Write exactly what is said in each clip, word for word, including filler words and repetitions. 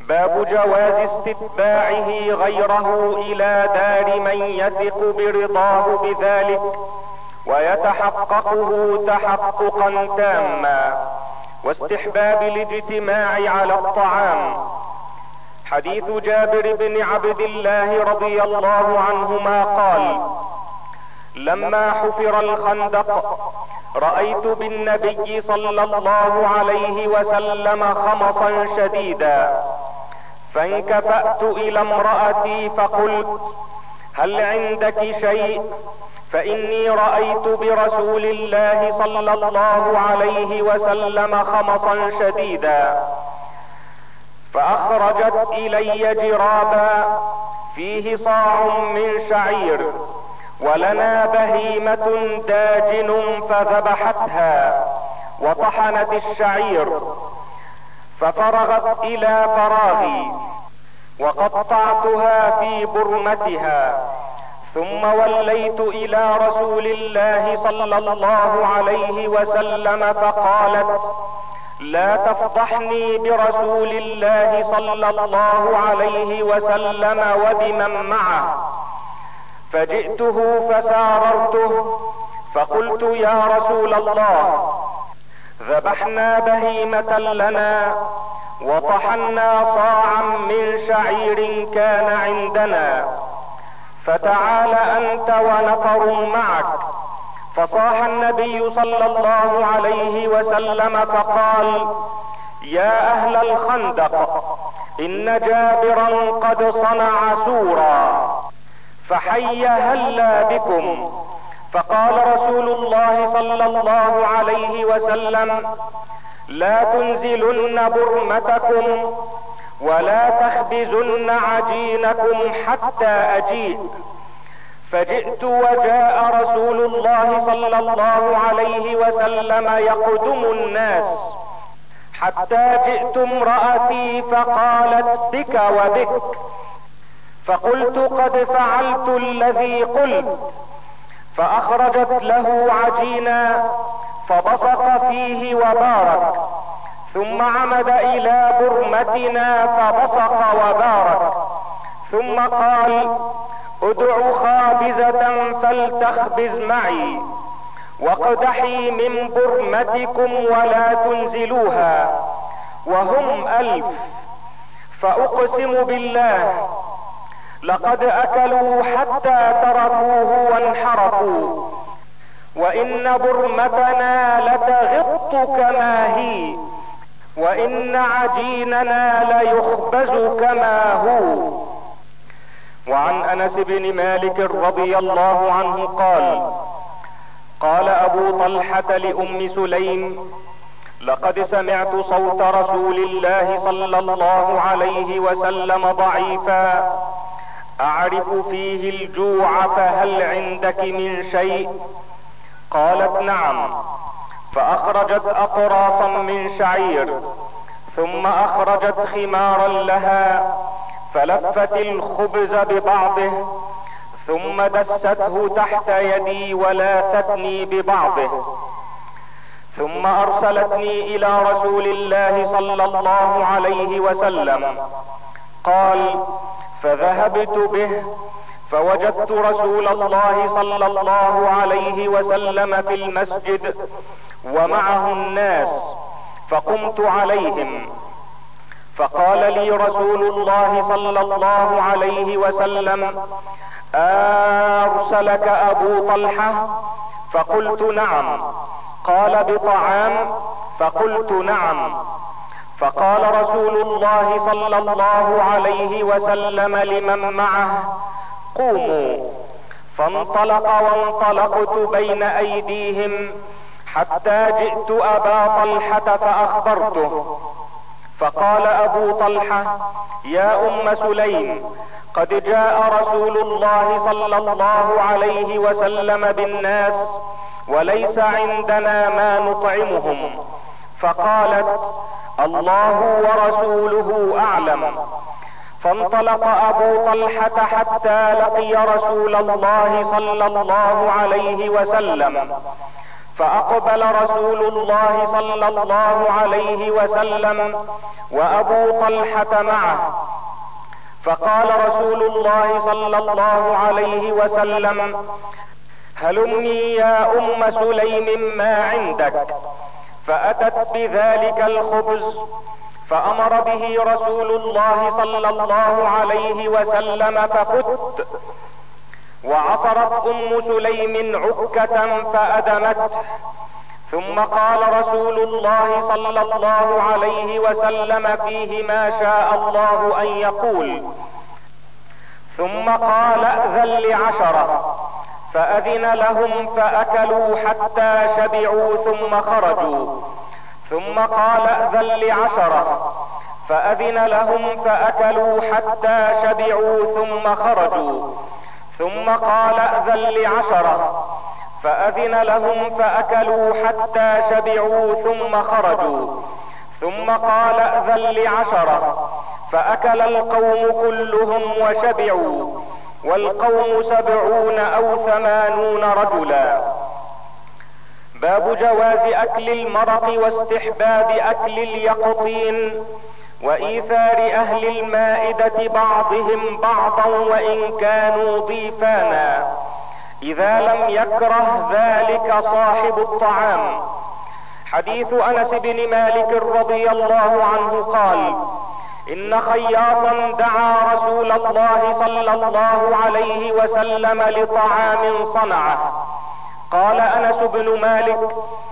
باب جواز استتباعه غيره الى دار من يثق برضاه بذلك ويتحققه تحققا تاما، واستحباب الاجتماع على الطعام. حديث جابر بن عبد الله رضي الله عنهما قال: لما حفر الخندق رأيت بالنبي صلى الله عليه وسلم خمصا شديدا، فانكفأت الى امرأتي فقلت: هل عندك شيء؟ فاني رأيت برسول الله صلى الله عليه وسلم خمصا شديدا. فاخرجت الي جرابا فيه صاع من شعير، ولنا بهيمة داجن، فذبحتها وطحنت الشعير، ففرغت الى فراغي وقطعتها في برمتها، ثم وليت الى رسول الله صلى الله عليه وسلم فقالت: لا تفضحني برسول الله صلى الله عليه وسلم وبمن معه. فجئته فساررته فقلت: يا رسول الله، ذبحنا بهيمة لنا وطحنا صاعا من شعير كان عندنا، فتعال انت ونفر معك. فصاح النبي صلى الله عليه وسلم فقال: يا اهل الخندق، ان جابرا قد صنع سورا، فحي هلا بكم. فقال رسول الله صلى الله عليه وسلم: لا تنزلن برمتكم ولا تخبزن عجينكم حتى اجيء. فجئت وجاء رسول الله صلى الله عليه وسلم يقدم الناس، حتى جئت امرأتي فقالت: بك وبك. فقلت: قد فعلت الذي قلت. فاخرجت له عجينا فبصق فيه وبارك، ثم عمد الى برمتنا فبصق وبارك، ثم قال: ادع خابزة فلتخبز معي، واقدحي من برمتكم ولا تنزلوها، وهم الف. فاقسم بالله لقد اكلوا حتى تركوه وانحرفوا، وان برمتنا لتغط كما هي، وان عجيننا ليخبز كما هو. وعن انس بن مالك رضي الله عنه قال: قال ابو طلحة لام سليم: لقد سمعت صوت رسول الله صلى الله عليه وسلم ضعيفا اعرف فيه الجوع، فهل عندك من شيء؟ قالت: نعم. فاخرجت اقراصا من شعير، ثم اخرجت خمارا لها فلفت الخبز ببعضه، ثم دسته تحت يدي ولاثتني ببعضه، ثم ارسلتني الى رسول الله صلى الله عليه وسلم. قال: فذهبت به فوجدت رسول الله صلى الله عليه وسلم في المسجد ومعه الناس، فقمت عليهم، فقال لي رسول الله صلى الله عليه وسلم: ارسلك ابو طلحة؟ فقلت: نعم. قال: بطعام؟ فقلت: نعم. فقال رسول الله صلى الله عليه وسلم لمن معه: قوموا. فانطلق وانطلقت بين ايديهم حتى جئت ابا طلحة فاخبرته، فقال ابو طلحة: يا ام سليم، قد جاء رسول الله صلى الله عليه وسلم بالناس وليس عندنا ما نطعمهم. فقالت: الله ورسوله اعلم. فانطلق ابو طلحة حتى لقي رسول الله صلى الله عليه وسلم، فاقبل رسول الله صلى الله عليه وسلم وابو طلحة معه، فقال رسول الله صلى الله عليه وسلم: هلمي يا ام سليم ما عندك. فاتت بذلك الخبز فامر به رسول الله صلى الله عليه وسلم ففت، وعصرت ام سليم عكة فادمته، ثم قال رسول الله صلى الله عليه وسلم فيه ما شاء الله ان يقول، ثم قال: ائذن لعشرة، فاذن لهم فاكلوا حتى شبعوا ثم خرجوا، ثم قال: ائذن لعشرة، فاذن لهم فاكلوا حتى شبعوا ثم خرجوا، ثم قال: ائذن لعشرة، فاذن لهم فاكلوا حتى شبعوا ثم خرجوا، ثم قال: ائذن لعشرة، فاكل القوم كلهم وشبعوا، والقوم سبعون او ثمانون رجلا. باب جواز اكل المرق واستحباب اكل اليقطين وايثار اهل المائدة بعضهم بعضا وان كانوا ضيفانا، اذا لم يكره ذلك صاحب الطعام. حديث انس بن مالك رضي الله عنه قال: ان خياطا دعا رسول الله صلى الله عليه وسلم لطعام صنعه. قال انس بن مالك: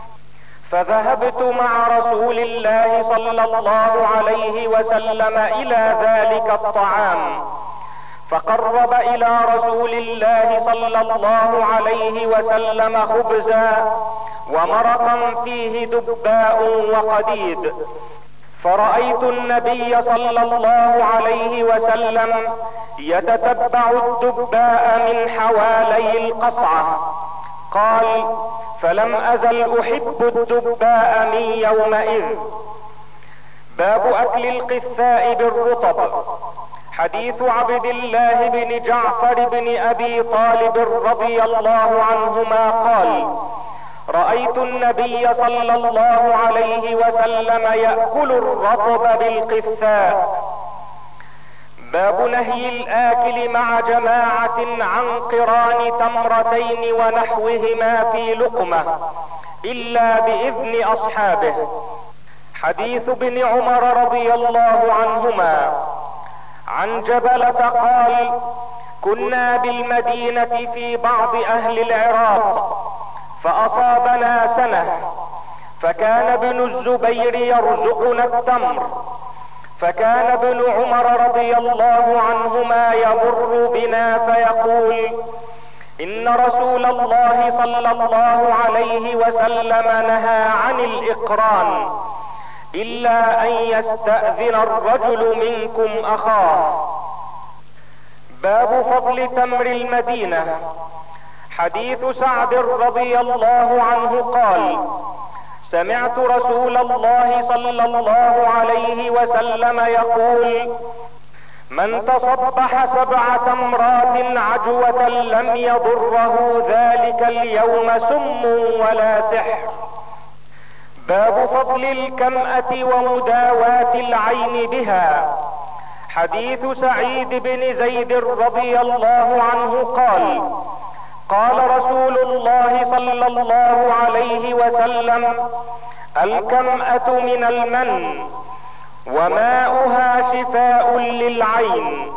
فذهبت مع رسول الله صلى الله عليه وسلم الى ذلك الطعام، فقرب الى رسول الله صلى الله عليه وسلم خبزا ومرقا فيه دباء وقديد، فرأيت النبي صلى الله عليه وسلم يتتبع الدباء من حوالي القصعة. قال: فلم ازل احب الدباء من يومئذ. باب اكل القثاء بالرطب. حديث عبد الله بن جعفر بن ابي طالب رضي الله عنهما قال: رأيت النبي صلى الله عليه وسلم يأكل الرطب بالقثاء. باب نهي الاكل مع جماعة عن قران تمرتين ونحوهما في لقمة الا باذن اصحابه. حديث ابن عمر رضي الله عنهما عن جبلة قال: كنا بالمدينة في بعض اهل العراق فاصابنا سنة، فكان ابن الزبير يرزقنا التمر، فكان ابن عمر رضي الله عنهما يمر بنا فيقول: ان رسول الله صلى الله عليه وسلم نهى عن الاقران الا ان يستأذن الرجل منكم اخاه. باب فضل تمر المدينة. حديث سعد رضي الله عنه قال: سمعت رسول الله صلى الله عليه وسلم يقول: من تصبح سبع تمرات عجوة لم يضره ذلك اليوم سم ولا سحر. باب فضل الكمأة ومداواة العين بها. حديث سعيد بن زيد رضي الله عنه قال: قال رسول الله صلى الله عليه وسلم: الكمأة من المن وماؤها شفاء للعين.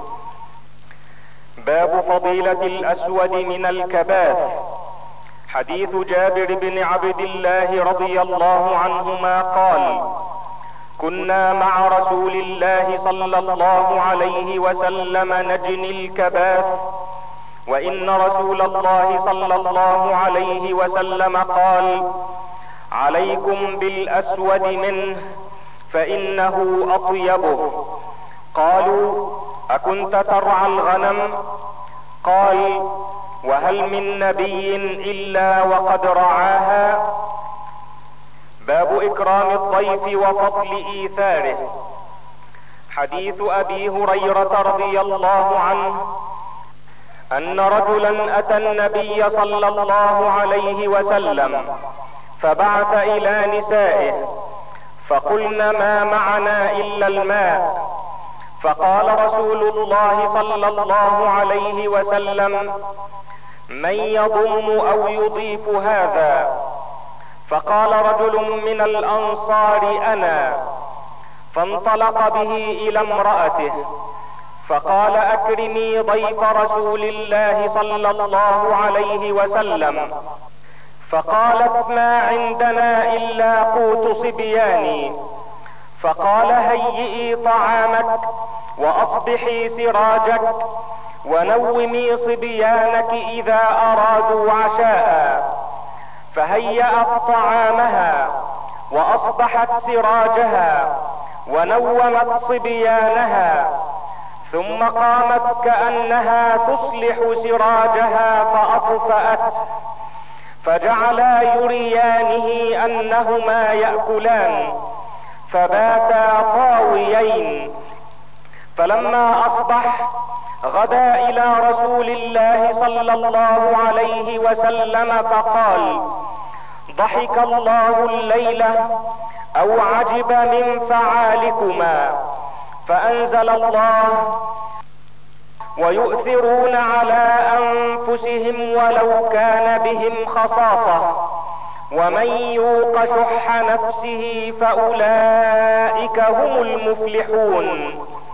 باب فضيلة الاسود من الكباث. حديث جابر بن عبد الله رضي الله عنهما قال: كنا مع رسول الله صلى الله عليه وسلم نجني الكباث، وان رسول الله صلى الله عليه وسلم قال: عليكم بالاسود منه فانه اطيبه. قالوا: اكنت ترعى الغنم؟ قال: وهل من نبي الا وقد رعاها. باب اكرام الضيف وفضل ايثاره. حديث ابي هريرة رضي الله عنه ان رجلا اتى النبي صلى الله عليه وسلم فبعث الى نسائه فقلن ما معنا الا الماء. فقال رسول الله صلى الله عليه وسلم: من يضم او يضيف هذا؟ فقال رجل من الانصار: انا. فانطلق به الى امرأته فقال: اكرمي ضيف رسول الله صلى الله عليه وسلم. فقالت: ما عندنا الا قوت صبياني. فقال: هيئي طعامك واصبحي سراجك ونومي صبيانك اذا ارادوا عشاء. فهيأت طعامها واصبحت سراجها ونومت صبيانها، ثم قامت كأنها تصلح سراجها فأطفأته، فجعلا يريانه انهما يأكلان فباتا طاويين. فلما اصبح غدا الى رسول الله صلى الله عليه وسلم فقال: ضحك الله الليلة او عجب من فعالكما. فانزل الله: ويؤثرون على انفسهم ولو كان بهم خصاصة ومن يوق شح نفسه فاولئك هم المفلحون.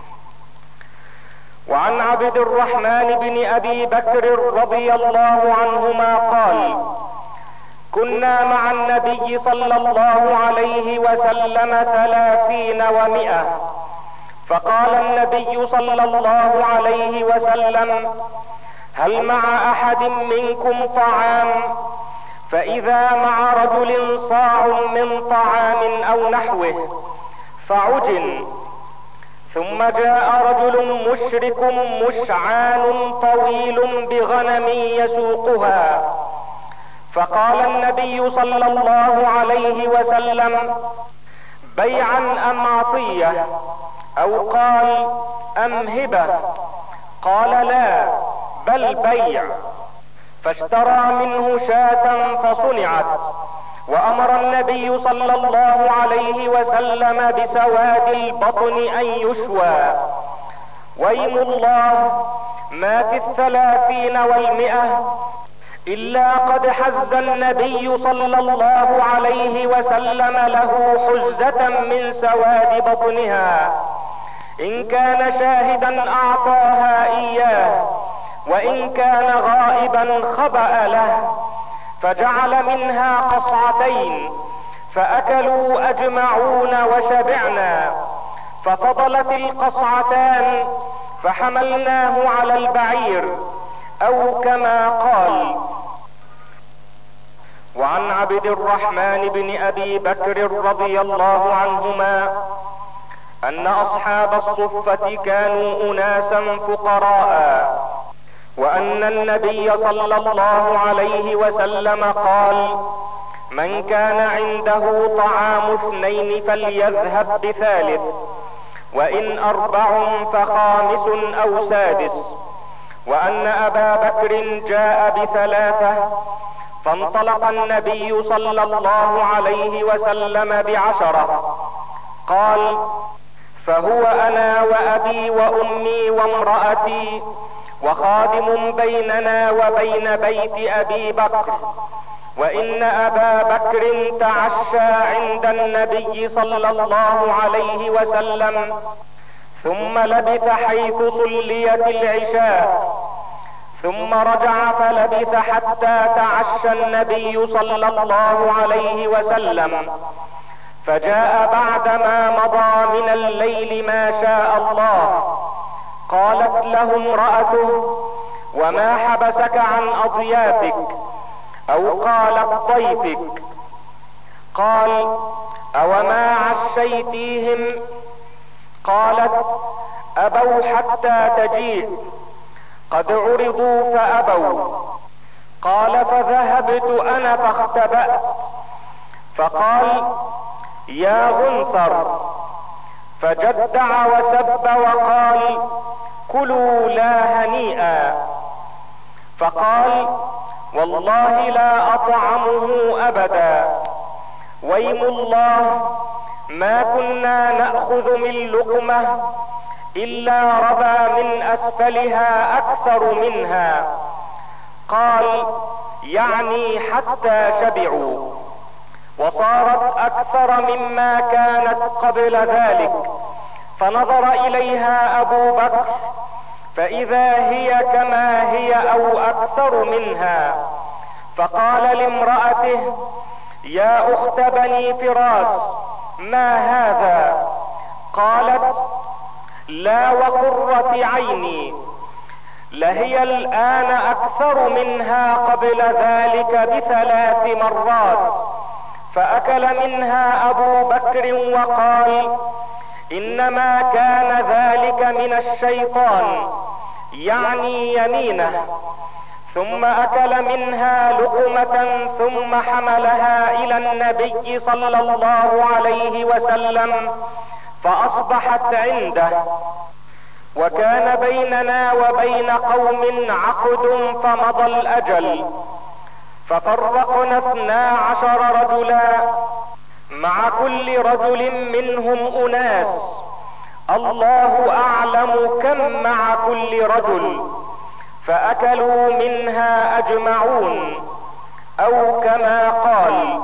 وعن عبد الرحمن بن ابي بكر رضي الله عنهما قال: كنا مع النبي صلى الله عليه وسلم ثلاثين ومئة، فقال النبي صلى الله عليه وسلم: هل مع احد منكم طعام؟ فاذا مع رجل صاع من طعام او نحوه فعجن. ثم جاء رجل مشرك مشعان طويل بغنم يسوقها، فقال النبي صلى الله عليه وسلم: بيعا ام عطية؟ او قال: ام هبة؟ قال: لا بل بيع. فاشترى منه شاة فصنعت، وامر النبي صلى الله عليه وسلم بسواد البطن ان يشوى. ويم الله ما في الثلاثين والمئة الا قد حز النبي صلى الله عليه وسلم له حزة من سواد بطنها، ان كان شاهدا اعطاها اياه وان كان غائبا خبأ له. فجعل منها قصعتين فاكلوا اجمعون وشبعنا، ففضلت القصعتان فحملناه على البعير، او كما قال. وعن عبد الرحمن بن ابي بكر رضي الله عنهما ان اصحاب الصفة كانوا اناسا فقراء، وان النبي صلى الله عليه وسلم قال: من كان عنده طعام اثنين فليذهب بثالث، وان اربع فخامس او سادس. وان ابا بكر جاء بثلاثة، فانطلق النبي صلى الله عليه وسلم بعشرة. قال: فهو انا وابي وامي وامرأتي وخادم بيننا وبين بيت ابي بكر. وان ابا بكر تعشى عند النبي صلى الله عليه وسلم ثم لبث حيث صليت العشاء، ثم رجع فلبث حتى تعشى النبي صلى الله عليه وسلم، فجاء بعدما مضى من الليل ما شاء الله. قالت له امرأته: وما حبسك عن اضيافك؟ او قالت ضيفك؟ قال: اوما عشيتيهم؟ قالت: ابوا حتى تجيء، قد عرضوا فابوا. قال: فذهبت انا فاختبأت. فقال: يا غنثر، فجدع وسب وقال: كلوا لا هنيئا. فقال: والله لا اطعمه ابدا. ويم الله ما كنا نأخذ من لقمة الا ربى من اسفلها اكثر منها. قال يعني حتى شبعوا، وصارت اكثر مما كانت قبل ذلك. فنظر اليها ابو بكر فاذا هي كما هي او اكثر منها، فقال لامرأته يا اخت بني فراس ما هذا؟ قالت لا وقرة عيني، لهي الان اكثر منها قبل ذلك بثلاث مرات. فاكل منها ابو بكر وقال انما كان ذلك من الشيطان، يعني يمينه. ثم اكل منها لقمة ثم حملها الى النبي صلى الله عليه وسلم فاصبحت عنده. وكان بيننا وبين قوم عقد فمضى الاجل، ففرقنا اثنا عشر رجلا، مع كل رجل منهم اناس الله اعلم كم مع كل رجل، فاكلوا منها اجمعون، او كما قال.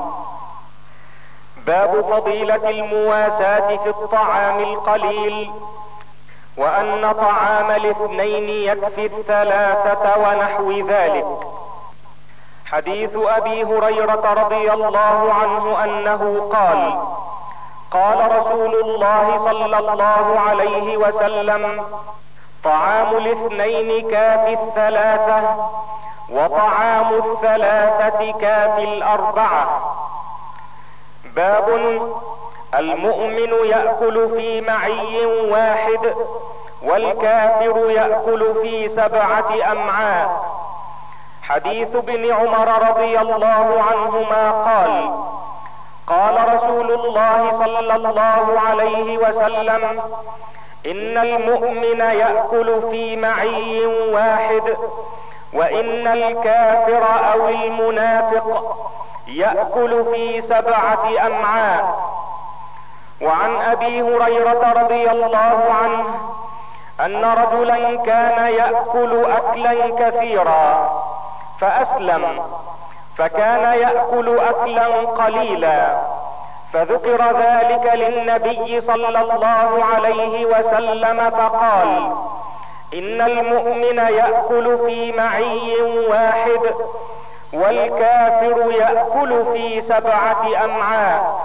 باب فضيلة المواساة في الطعام القليل، وان طعام الاثنين يكفي الثلاثة ونحو ذلك. حديث ابي هريرة رضي الله عنه انه قال قال رسول الله صلى الله عليه وسلم طعام الاثنين كافي الثلاثة، وطعام الثلاثة كافي الاربعة. باب المؤمن يأكل في معي واحد، والكافر يأكل في سبعة امعاء. حديث ابن عمر رضي الله عنهما قال قال رسول الله صلى الله عليه وسلم ان المؤمن يأكل في معي واحد، وان الكافر او المنافق يأكل في سبعة امعاء. وعن ابي هريرة رضي الله عنه ان رجلا كان يأكل اكلا كثيرا فاسلم، فكان يأكل اكلا قليلا، فذكر ذلك للنبي صلى الله عليه وسلم فقال ان المؤمن يأكل في معي واحد، والكافر يأكل في سبعة امعاء.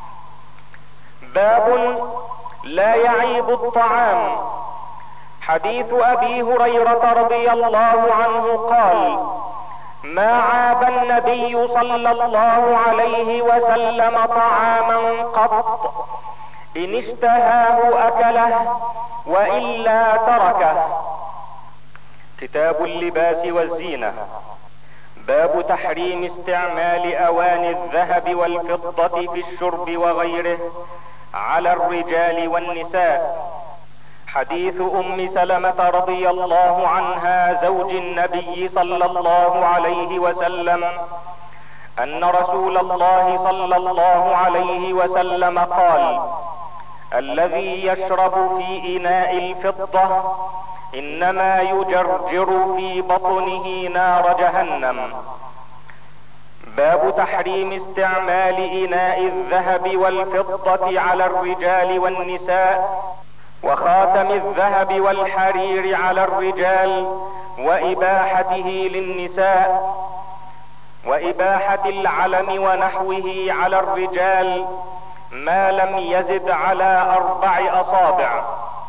باب لا يعيب الطعام. حديث ابي هريرة رضي الله عنه قال ما عاب النبي صلى الله عليه وسلم طعاما قط، ان اشتهاه اكله والا تركه. كتاب اللباس والزينة. باب تحريم استعمال اواني الذهب والفضة في الشرب وغيره على الرجال والنساء. حديث ام سلمة رضي الله عنها زوج النبي صلى الله عليه وسلم ان رسول الله صلى الله عليه وسلم قال الذي يشرب في اناء الفضة انما يجرجر في بطنه نار جهنم. باب تحريم استعمال اناء الذهب والفضة على الرجال والنساء، وخاتم الذهب والحرير على الرجال، واباحته للنساء، واباحة العلم ونحوه على الرجال ما لم يزد على اربع اصابع.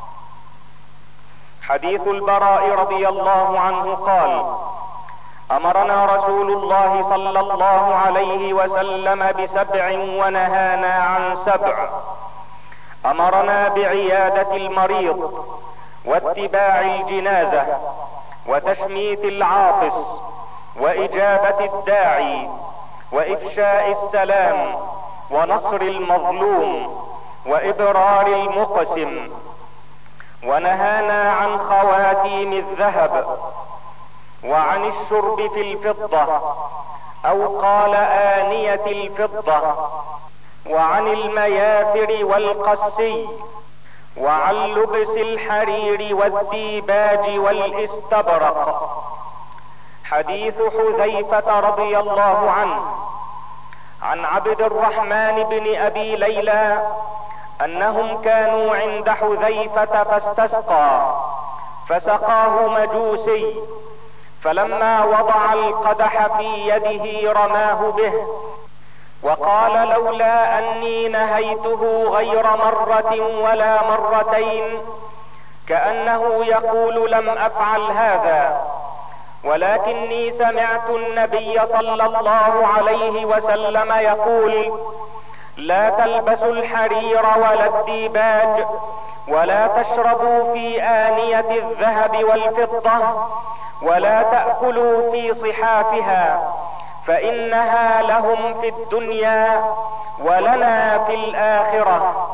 حديث البراء رضي الله عنه قال امرنا رسول الله صلى الله عليه وسلم بسبع ونهانا عن سبع. امرنا بعيادة المريض، واتباع الجنازة، وتشميت العاطس، واجابة الداعي، وافشاء السلام، ونصر المظلوم، وابرار المقسم. ونهانا عن خواتيم الذهب، وعن الشرب في الفضة، او قال آنية الفضة، وعن المياثر والقسي، وعن لبس الحرير والديباج والاستبرق. حديث حذيفة رضي الله عنه عن عبد الرحمن بن ابي ليلى انهم كانوا عند حذيفة فاستسقى فسقاه مجوسي، فلما وضع القدح في يده رماه به وقال لولا اني نهيته غير مرة ولا مرتين، كأنه يقول لم افعل هذا، ولكني سمعت النبي صلى الله عليه وسلم يقول لا تلبسوا الحرير ولا الديباج، ولا تشربوا في آنية الذهب والفضة، ولا تأكلوا في صحافها، فإنها لهم في الدنيا ولنا في الآخرة.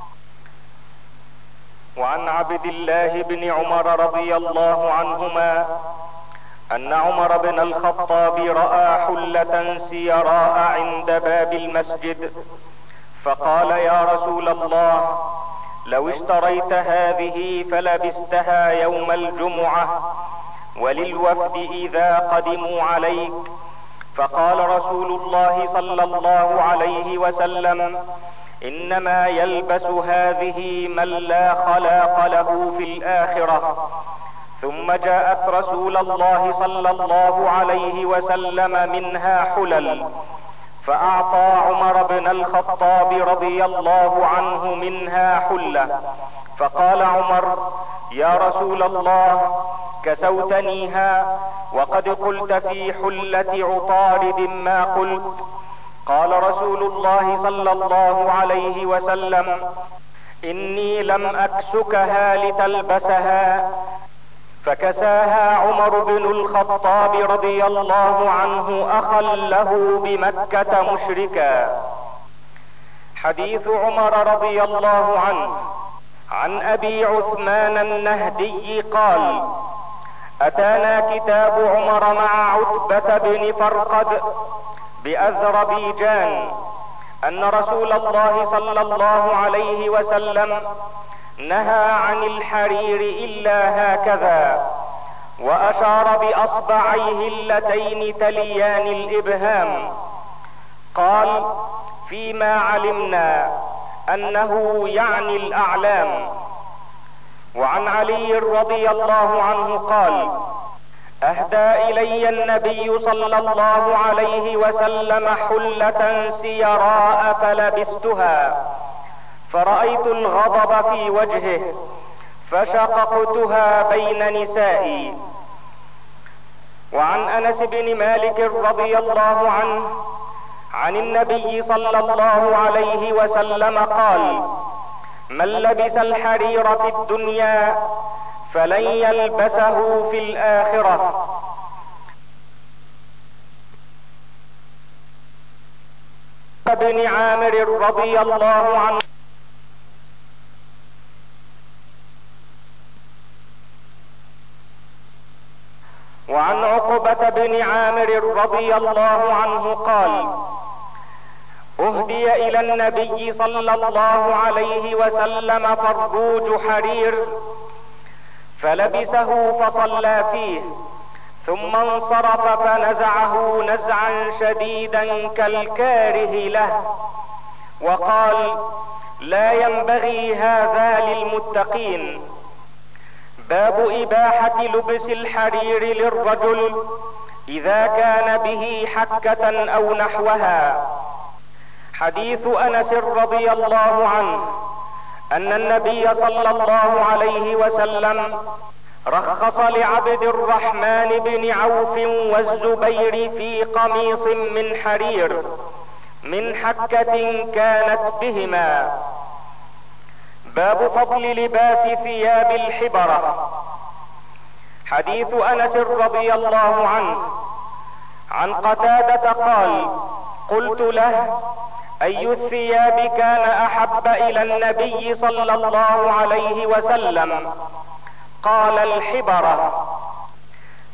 وعن عبد الله بن عمر رضي الله عنهما ان عمر بن الخطاب رأى حلة سيراء عند باب المسجد، فقال يا رسول الله لو اشتريت هذه فلبستها يوم الجمعة وللوفد اذا قدموا عليك. فقال رسول الله صلى الله عليه وسلم انما يلبس هذه من لا خلاق له في الآخرة. ثم جاءت رسول الله صلى الله عليه وسلم منها حلل، فاعطى عمر بن الخطاب رضي الله عنه منها حلة، فقال عمر يا رسول الله كسوتنيها وقد قلت في حلة عطارد ما قلت. قال رسول الله صلى الله عليه وسلم اني لم اكسكها لتلبسها، فكساها عمر بن الخطاب رضي الله عنه اخا له بمكة مشركا. حديث عمر رضي الله عنه عن ابي عثمان النهدي قال اتانا كتاب عمر مع عتبة بن فرقد باذربيجان ان رسول الله صلى الله عليه وسلم نهى عن الحرير الا هكذا، واشار باصبعيه اللتين تليان الابهام. قال فيما علمنا انه يعني الاعلام. وعن علي رضي الله عنه قال اهدى الي النبي صلى الله عليه وسلم حلة سيراء فلبستها، فرأيت الغضب في وجهه فشققتها بين نسائي. وعن انس بن مالك رضي الله عنه عن النبي صلى الله عليه وسلم قال من لبس الحرير في الدنيا فلن يلبسه في الآخرة. بن عامر رضي الله عنه وعن عقبة بن عامر رضي الله عنه قال اهدي الى النبي صلى الله عليه وسلم فروج حرير فلبسه فصلى فيه، ثم انصرف فنزعه نزعا شديدا كالكاره له، وقال لا ينبغي هذا للمتقين. باب اباحة لبس الحرير للرجل اذا كان به حكة او نحوها. حديث انس رضي الله عنه ان النبي صلى الله عليه وسلم رخص لعبد الرحمن بن عوف والزبير في قميص من حرير من حكة كانت بهما. باب فضل لباس ثياب الحبرة. حديث انس رضي الله عنه عن قتادة قال قلت له اي الثياب كان احب الى النبي صلى الله عليه وسلم؟ قال الحبرة.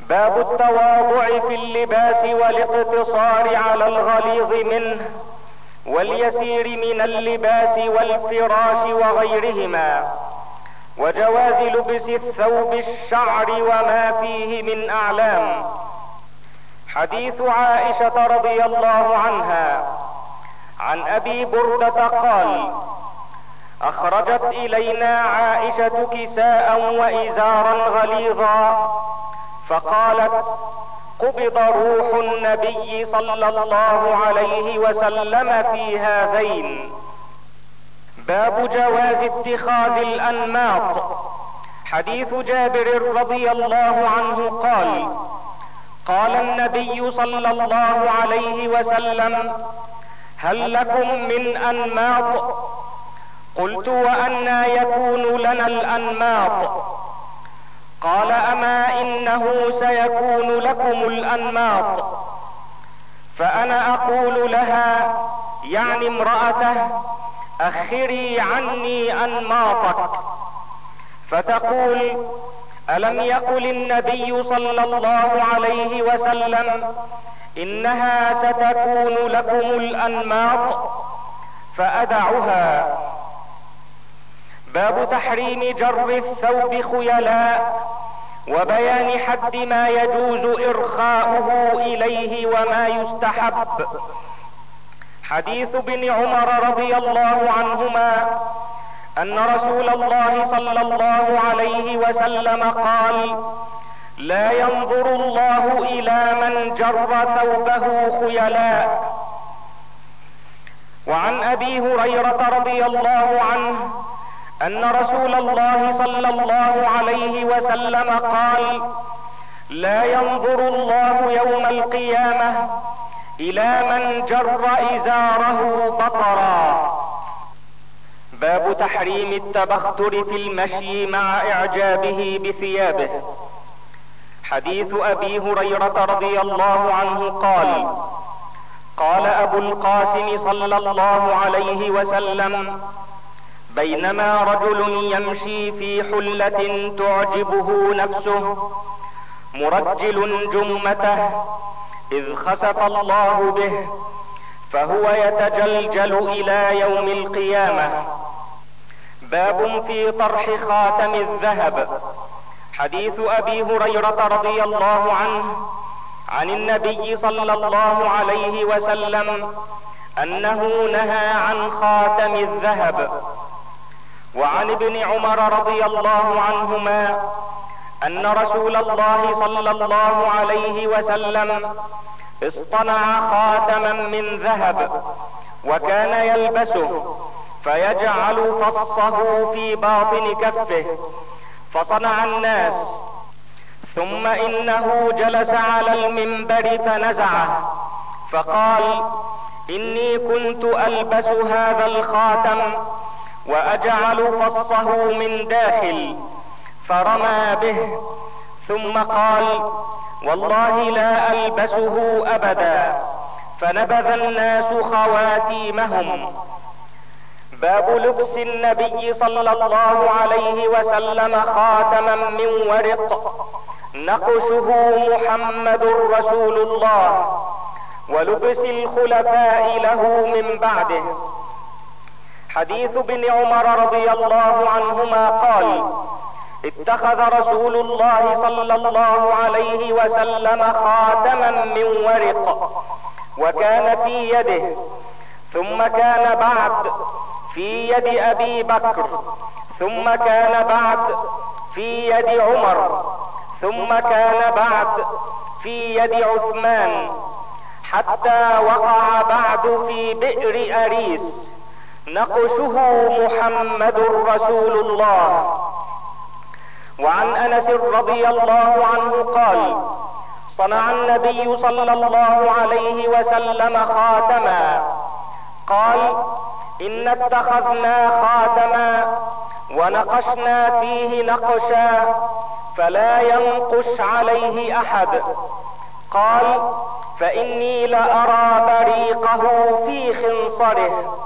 باب التواضع في اللباس والاقتصار على الغليظ منه واليسير من اللباس والفراش وغيرهما، وجواز لبس الثوب الشعر وما فيه من اعلام. حديث عائشة رضي الله عنها عن ابي بردة قال: اخرجت الينا عائشة كساء وازارا غليظا فقالت: قبض روح النبي صلى الله عليه وسلم في هذين. باب جواز اتخاذ الانماط. حديث جابر رضي الله عنه قال: قال النبي صلى الله عليه وسلم: هل لكم من انماط؟ قلت: وأنى يكون لنا الانماط؟ قال: اما انه سيكون لكم الانماط. فانا اقول لها، يعني امرأته: اخري عني انماطك. فتقول: الم يقل النبي صلى الله عليه وسلم: انها ستكون لكم الانماط؟ فادعها. باب تحريم جر الثوب خيلاء وبيان حد ما يجوز ارخاؤه اليه وما يستحب. حديث ابن عمر رضي الله عنهما ان رسول الله صلى الله عليه وسلم قال: لا ينظر الله الى من جر ثوبه خيلاء. وعن ابي هريرة رضي الله عنه ان رسول الله صلى الله عليه وسلم قال: لا ينظر الله يوم القيامة الى من جر ازاره بطرا. باب تحريم التبختر في المشي مع اعجابه بثيابه. حديث ابي هريرة رضي الله عنه قال: قال ابو القاسم صلى الله عليه وسلم: بينما رجل يمشي في حلة تعجبه نفسه مرجل جمته اذ خسف الله به فهو يتجلجل الى يوم القيامة. باب في طرح خاتم الذهب. حديث ابي هريرة رضي الله عنه عن النبي صلى الله عليه وسلم انه نهى عن خاتم الذهب. وعن ابن عمر رضي الله عنهما ان رسول الله صلى الله عليه وسلم اصطنع خاتما من ذهب وكان يلبسه فيجعل فصه في باطن كفه، فصنع الناس. ثم انه جلس على المنبر فنزعه فقال: اني كنت البس هذا الخاتم واجعل فصه من داخل، فرمى به ثم قال: والله لا البسه ابدا، فنبذ الناس خواتيمهم. باب لبس النبي صلى الله عليه وسلم خاتما من ورق نقشه محمد رسول الله، ولبس الخلفاء له من بعده. حديث ابن عمر رضي الله عنهما قال: اتخذ رسول الله صلى الله عليه وسلم خاتما من ورق وكان في يده، ثم كان بعد في يد ابي بكر، ثم كان بعد في يد عمر، ثم كان بعد في يد عثمان، حتى وقع بعد في بئر اريس، نقشه محمد رسول الله. وعن انس رضي الله عنه قال: صنع النبي صلى الله عليه وسلم خاتما، قال: إن اتخذنا خاتما ونقشنا فيه نقشا فلا ينقش عليه احد. قال: فاني لارى بريقه في خنصره.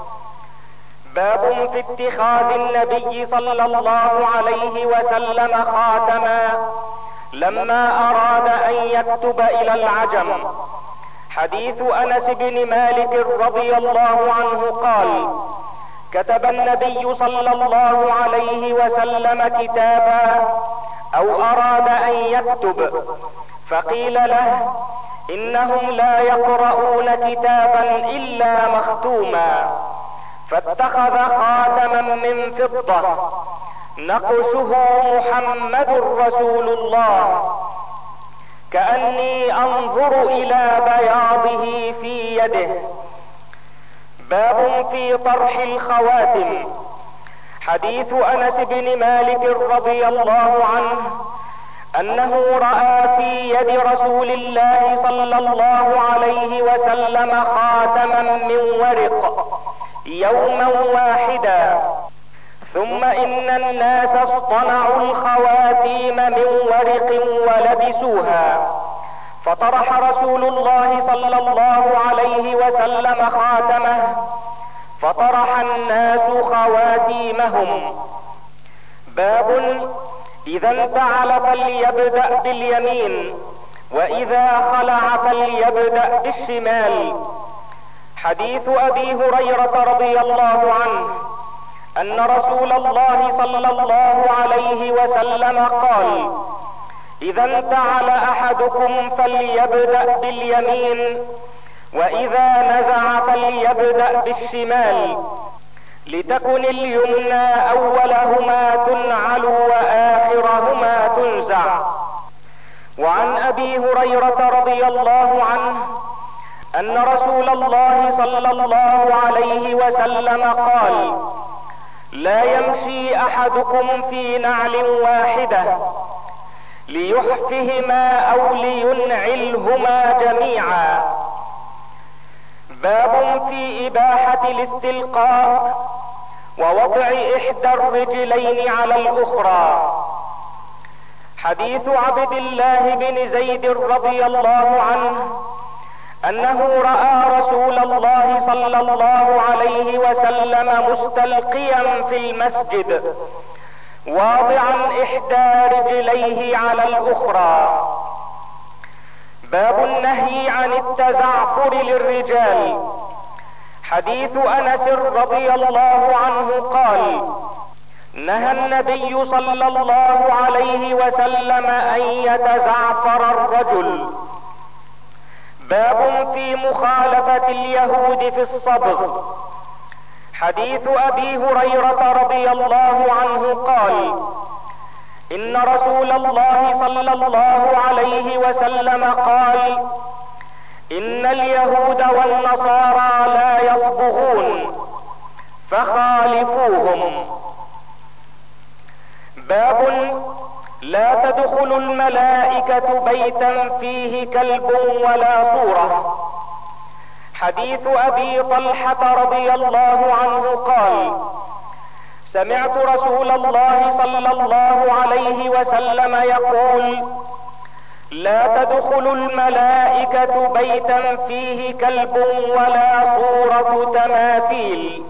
باب في اتخاذ النبي صلى الله عليه وسلم خاتما لما اراد ان يكتب الى العجم. حديث انس بن مالك رضي الله عنه قال: كتب النبي صلى الله عليه وسلم كتابا او اراد ان يكتب، فقيل له: انهم لا يقرؤون كتابا الا مختوما، فاتخذ خاتما من فضة نقشه محمد رسول الله، كأني انظر الى بياضه في يده. باب في طرح الخواتم. حديث انس بن مالك رضي الله عنه انه رأى في يد رسول الله صلى الله عليه وسلم خاتما من ورق يوما واحدا، ثم ان الناس اصطنعوا الخواتيم من ورق ولبسوها، فطرح رسول الله صلى الله عليه وسلم خاتمه، فطرح الناس خواتيمهم. باب اذا انتعل فليبدأ باليمين، واذا خلع فليبدأ بالشمال. حديث ابي هريرة رضي الله عنه ان رسول الله صلى الله عليه وسلم قال: اذا انتعل احدكم فليبدأ باليمين، واذا نزع فليبدأ بالشمال، لتكن اليمنى اولهما تنعل واخرهما تنزع. وعن ابي هريرة رضي الله عنه ان رسول الله صلى الله عليه وسلم قال: لا يمشي احدكم في نعل واحدة ليحفهما او لينعلهما جميعا. باب في اباحة الاستلقاء ووضع احدى الرجلين على الاخرى. حديث عبد الله بن زيد رضي الله عنه انه رأى رسول الله صلى الله عليه وسلم مستلقيا في المسجد واضعا احدى رجليه على الاخرى. باب النهي عن التزعفر للرجال. حديث انس رضي الله عنه قال: نهى النبي صلى الله عليه وسلم ان يتزعفر الرجل. باب في مخالفة اليهود في الصبغ. حديث ابي هريرة رضي الله عنه قال: ان رسول الله صلى الله عليه وسلم قال: ان اليهود والنصارى لا يصبغون فخالفوهم. باب لا تدخل الملائكة بيتا فيه كلب ولا صورة. حديث ابي طلحة رضي الله عنه قال: سمعت رسول الله صلى الله عليه وسلم يقول: لا تدخل الملائكة بيتا فيه كلب ولا صورة تماثيل.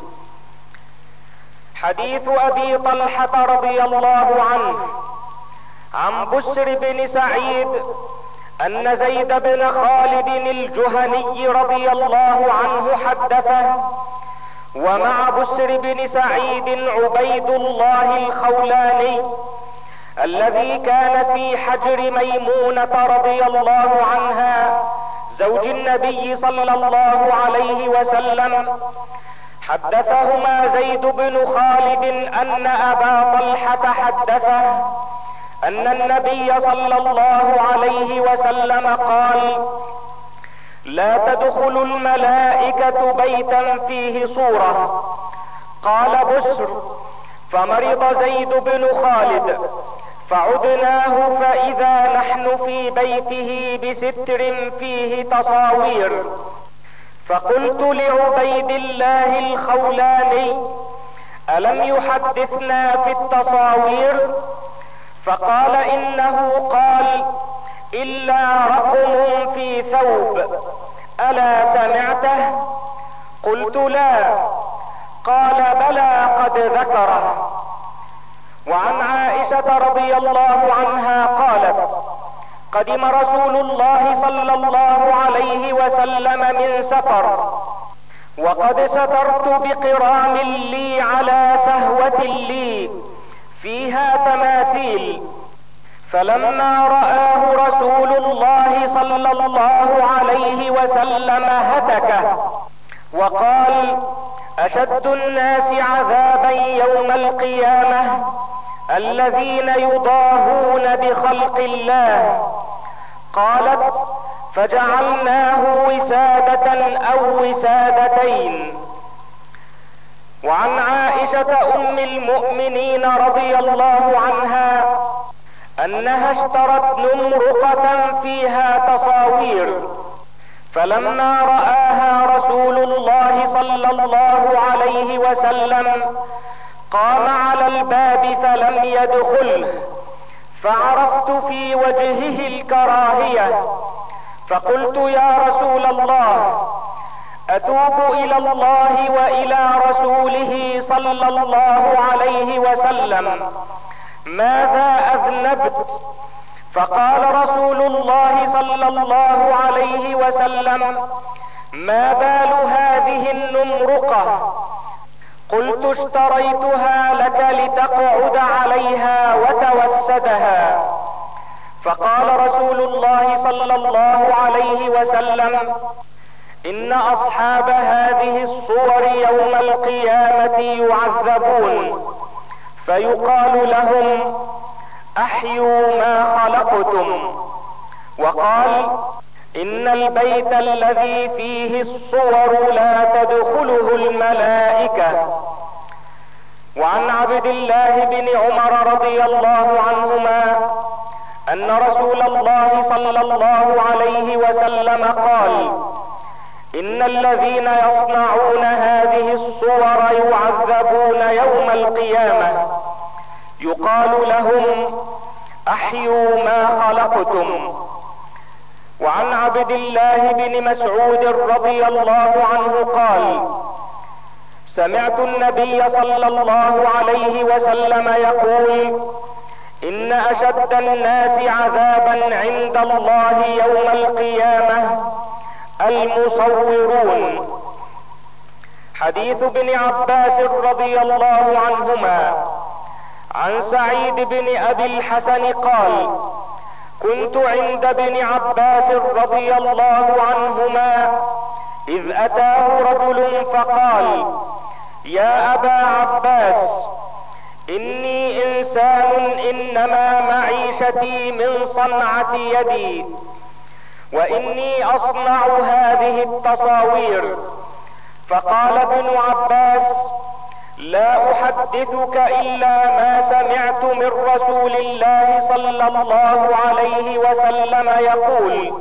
حديث ابي طلحة رضي الله عنه عن بسر بن سعيد ان زيد بن خالد الجهني رضي الله عنه حدثه، ومع بسر بن سعيد عبيد الله الخولاني الذي كان في حجر ميمونة رضي الله عنها زوج النبي صلى الله عليه وسلم. حدثهما زيد بن خالد ان ابا طلحة حدثه ان النبي صلى الله عليه وسلم قال: لا تدخل الملائكة بيتا فيه صورة. قال بسر: فمرض زيد بن خالد فعدناه فاذا نحن في بيته بستر فيه تصاوير، فقلت لعبيد الله الخولاني: الم يحدثنا في التصاوير؟ فقال: انه قال: الا رقم في ثوب، الا سمعته؟ قلت: لا. قال: بلى قد ذكره. وعن عائشة رضي الله عنها قالت: قدم رسول الله صلى الله عليه وسلم من سفر، وقد سترت بقرام لي على سهوة لي فيها تماثيل، فلما رآه رسول الله صلى الله عليه وسلم هتكه وقال: أشد الناس عذابا يوم القيامة الذين يضاهون بخلق الله. قالت: فجعلناه وسادة او وسادتين. وعن عائشة ام المؤمنين رضي الله عنها انها اشترت نمرقة فيها تصاوير، فلما رآها رسول الله صلى الله عليه وسلم قام على الباب فلم يدخله، فعرفت في وجهه الكراهية، فقلت: يا رسول الله، اتوب الى الله والى رسوله صلى الله عليه وسلم، ماذا اذنبت؟ فقال رسول الله صلى الله عليه وسلم: ما بال هذه النمرقة؟ قلت: اشتريتها لك لتقعد عليها وتوسدها. فقال رسول الله صلى الله عليه وسلم: ان اصحاب هذه الصور يوم القيامة يعذبون، فيقال لهم: احيوا ما خلقتم. وقال: ان البيت الذي فيه الصور لا تدخله الملائكة. وعن عبد الله بن عمر رضي الله عنهما ان رسول الله صلى الله عليه وسلم قال: ان الذين يصنعون هذه الصور يعذبون يوم القيامة، يقال لهم: احيوا ما خلقتم. وعن عبد الله بن مسعود رضي الله عنه قال: سمعت النبي صلى الله عليه وسلم يقول: ان اشد الناس عذابا عند الله يوم القيامة المصورون. حديث ابن عباس رضي الله عنهما عن سعيد بن ابي الحسن قال: كنت عند ابن عباس رضي الله عنهما اذ اتاه رجل فقال: يا ابا عباس، اني انسان انما معيشتي من صنعة يدي، واني اصنع هذه التصاوير. فقال ابن عباس: لا احدثك الا ما سمعت من رسول الله صلى الله عليه وسلم يقول.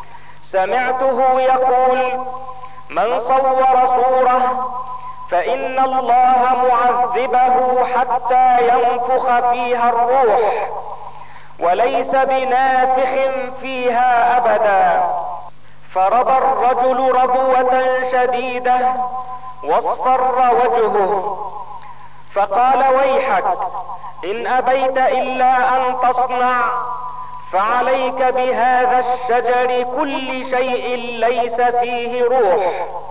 سمعته يقول: من صور صورة فان الله معذبه حتى ينفخ فيها الروح، وليس بنافخ فيها ابدا. فربى الرجل ربوة شديدة واصفر وجهه، فقال: ويحك، ان ابيت الا ان تصنع فعليك بهذا الشجر كل شيء ليس فيه روح.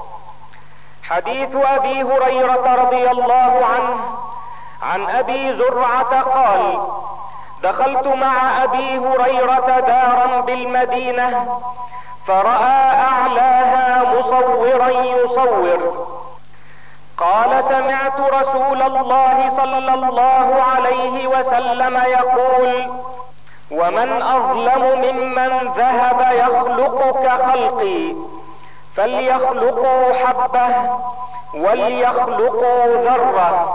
حديث ابي هريرة رضي الله عنه عن ابي زرعة قال: دخلت مع ابي هريرة دارا بالمدينة، فرأى اعلاها مصورا يصور. قال: سمعت رسول الله صلى الله عليه وسلم يقول: ومن اظلم ممن ذهب يخلق كخلقي، فليخلقوا حبة وليخلقوا ذرة.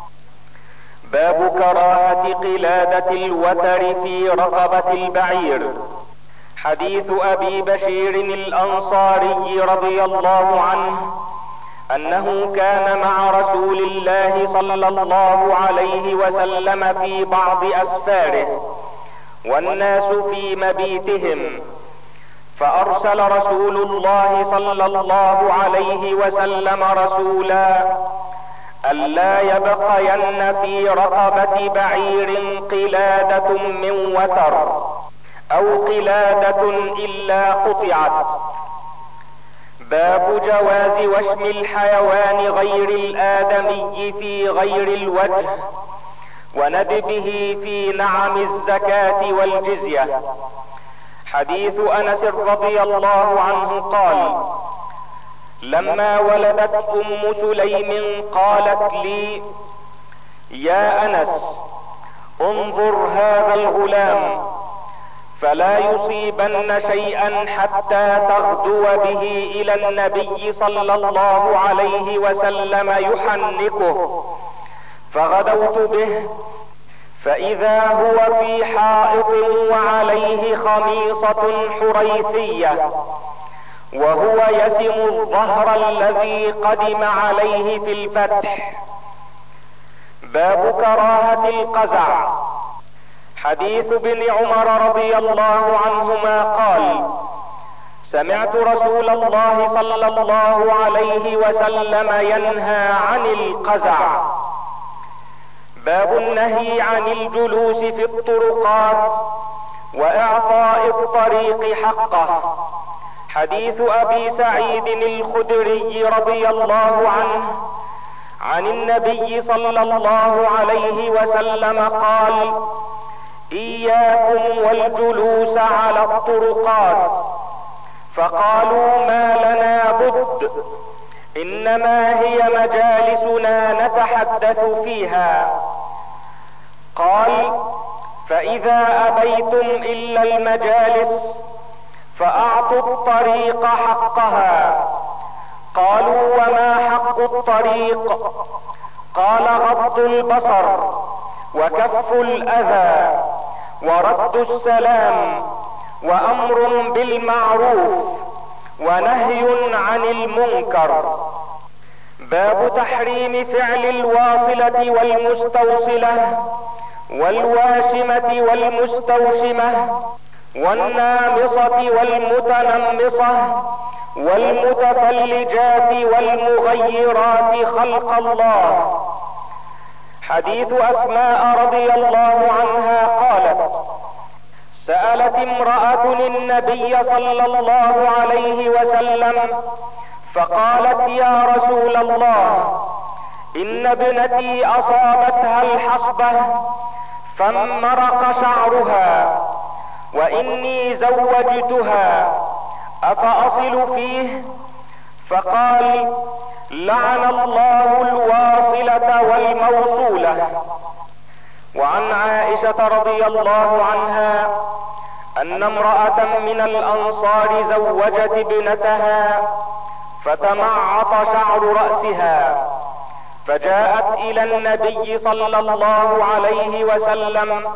باب كراهة قلادة الوتر في رقبة البعير. حديث ابي بشير الانصاري رضي الله عنه انه كان مع رسول الله صلى الله عليه وسلم في بعض اسفاره والناس في مبيتهم، فارسل رسول الله صلى الله عليه وسلم رسولا الا يبقين في رقبة بعير قلادة من وتر، او قلادة الا قطعت. باب جواز وشم الحيوان غير الادمي في غير الوجه وندبه في نعم الزكاة والجزية. حديث انس رضي الله عنه قال: لما ولدت ام سليم قالت لي: يا انس، انظر هذا الغلام فلا يصيبن شيئا حتى تغدو به الى النبي صلى الله عليه وسلم يحنكه. فغدوت به فاذا هو في حائط وعليه خميصة حريثية وهو يسم الظهر الذي قدم عليه في الفتح. باب كراهة القزع. حديث ابن عمر رضي الله عنهما قال: سمعت رسول الله صلى الله عليه وسلم ينهى عن القزع. باب النهي عن الجلوس في الطرقات واعطاء الطريق حقه. حديث ابي سعيد الخدري رضي الله عنه عن النبي صلى الله عليه وسلم قال: اياكم والجلوس على الطرقات. فقالوا: ما لنا بد، انما هي مجالسنا نتحدث فيها. قال: فاذا ابيتم الا المجالس فاعطوا الطريق حقها. قالوا: وما حق الطريق؟ قال: غض البصر وكف الاذى ورد السلام وامر بالمعروف ونهي عن المنكر. باب تحريم فعل الواصلة والمستوصلة والواشمة والمستوشمة والنامصة والمتنمصة والمتفلجات والمغيرات خلق الله. حديث اسماء رضي الله عنها قالت: سألت امرأة النبي صلى الله عليه وسلم فقالت: يا رسول الله، ان ابنتي اصابتها الحصبة فانمرق شعرها واني زوجتها، افاصل فيه؟ فقال: لعن الله الواصلة والموصولة. وعن عائشة رضي الله عنها ان امرأة من الانصار زوجت ابنتها فتمعط شعر رأسها، فجاءت الى النبي صلى الله عليه وسلم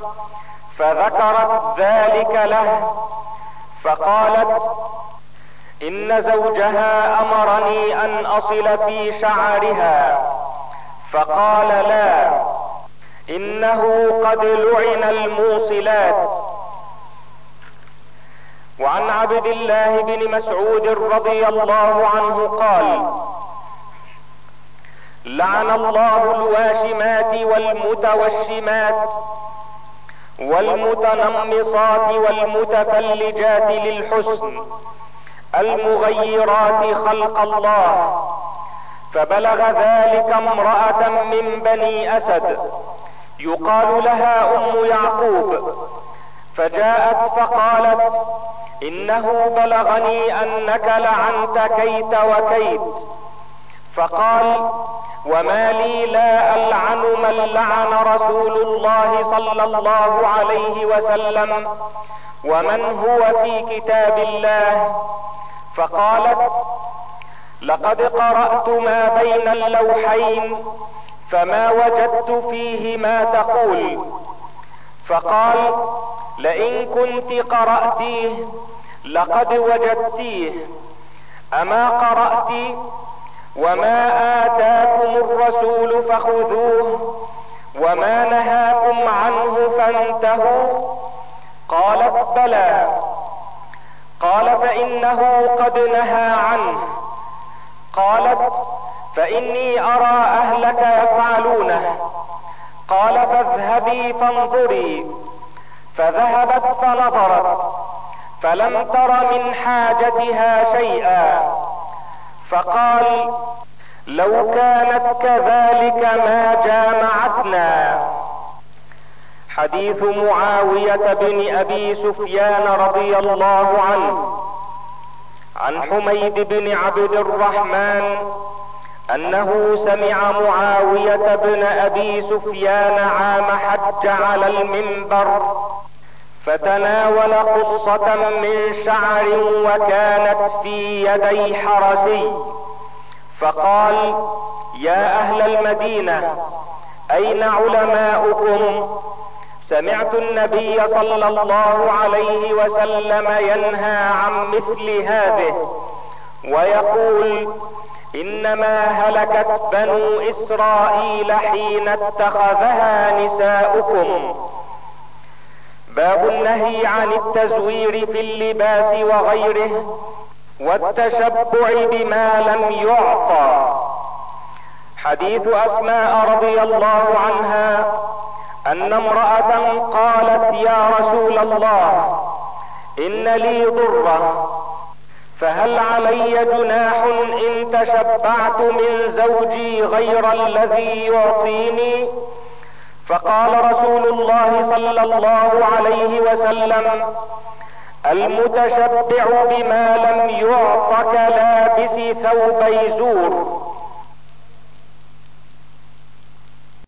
فذكرت ذلك له، فقالت: ان زوجها امرني ان اصل في شعرها. فقال: لا، انه قد لعن الموصلات. وعن عبد الله بن مسعود رضي الله عنه قال: لعن الله الواشمات والمتوشمات والمتنمصات والمتفلجات للحسن المغيرات خلق الله. فبلغ ذلك امرأة من بني اسد يقال لها ام يعقوب، فجاءت فقالت: انه بلغني انك لعنت كيت وكيت. فقال: وما لي لا العن من لعن رسول الله صلى الله عليه وسلم ومن هو في كتاب الله. فقالت: لقد قرأت ما بين اللوحين فما وجدت فيه ما تقول. فقال: لئن كنت قرأتيه لقد وجدتيه. اما قرأت: وما آتاكم الرسول فخذوه وما نهاكم عنه فانتهوا؟ قالت: بلى. قال: فإنه قد نهى عنه. قالت: فإني أرى أهلك يفعلونه. قال: فاذهبي فانظري. فذهبت فنظرت فلم تر من حاجتها شيئا، فقال: لو كانت كذلك ما جامعتنا. حديث معاوية بن ابي سفيان رضي الله عنه عن حميد بن عبد الرحمن انه سمع معاوية بن ابي سفيان عام حج على المنبر فتناول قصة من شعر وكانت في يدي حرسي، فقال: يا اهل المدينة، اين علماؤكم؟ سمعت النبي صلى الله عليه وسلم ينهى عن مثل هذه ويقول: انما هلكت بنو اسرائيل حين اتخذها نساؤكم. باب النهي عن التزوير في اللباس وغيره والتشبع بما لم يعطى. حديث اسماء رضي الله عنها ان امرأة قالت: يا رسول الله، ان لي ضرة، فهل علي جناح ان تشبعت من زوجي غير الذي يعطيني؟ فقال رسول الله صلى الله عليه وسلم: المتشبع بما لم يعط كلابس ثوبي زور.